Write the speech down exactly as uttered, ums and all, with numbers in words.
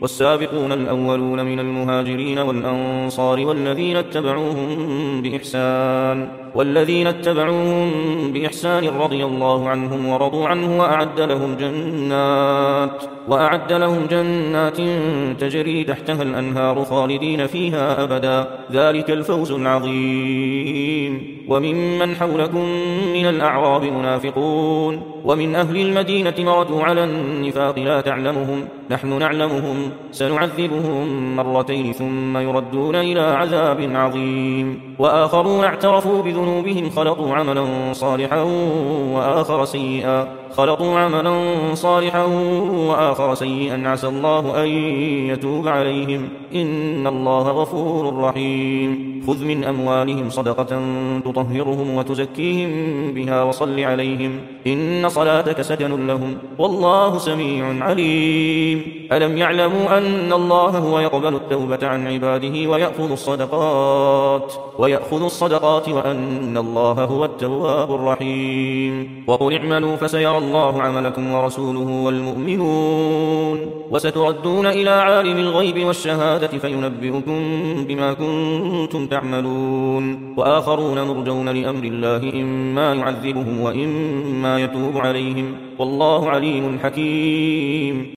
والسابقون الأولون من المهاجرين والأنصار والذين اتبعوهم بإحسان والذين اتبعوهم بإحسان رضي الله عنهم ورضوا عنه وأعد لهم جنات وأعد لهم جنات تجري تحتها الأنهار خالدين فيها أبدا ذلك الفوز العظيم. وممن حولكم من الأعراب منافقون ومن أهل المدينة مردوا على النفاق لا تعلمهم نحن نعلمهم سنعذبهم مرتين ثم يردون إلى عذاب عظيم. وآخرون اعترفوا بذنوبهم خلطوا عملا صالحا وآخر سيئا خلطوا عملا صالحا وآخر سيئا عسى الله أن يتوب عليهم إن الله غفور رحيم. خذ من أموالهم صدقة تطهرهم وتزكيهم بها وصل عليهم إن صلاتك سكن لهم والله سميع عليم. ألم يعلموا أن الله هو يقبل التوبة عن عباده ويأخذ الصدقات ويأخذ الصدقات وأن الله هو التواب الرحيم. وقل اعملوا فسيرى الله عملكم ورسوله والمؤمنون وستردون إلى عالم الغيب والشهادة فينبئكم بما كنتم تعملون. وآخرون مرجون لأمر الله إما يعذبهم وإما يتوب عليهم والله عليم حكيم.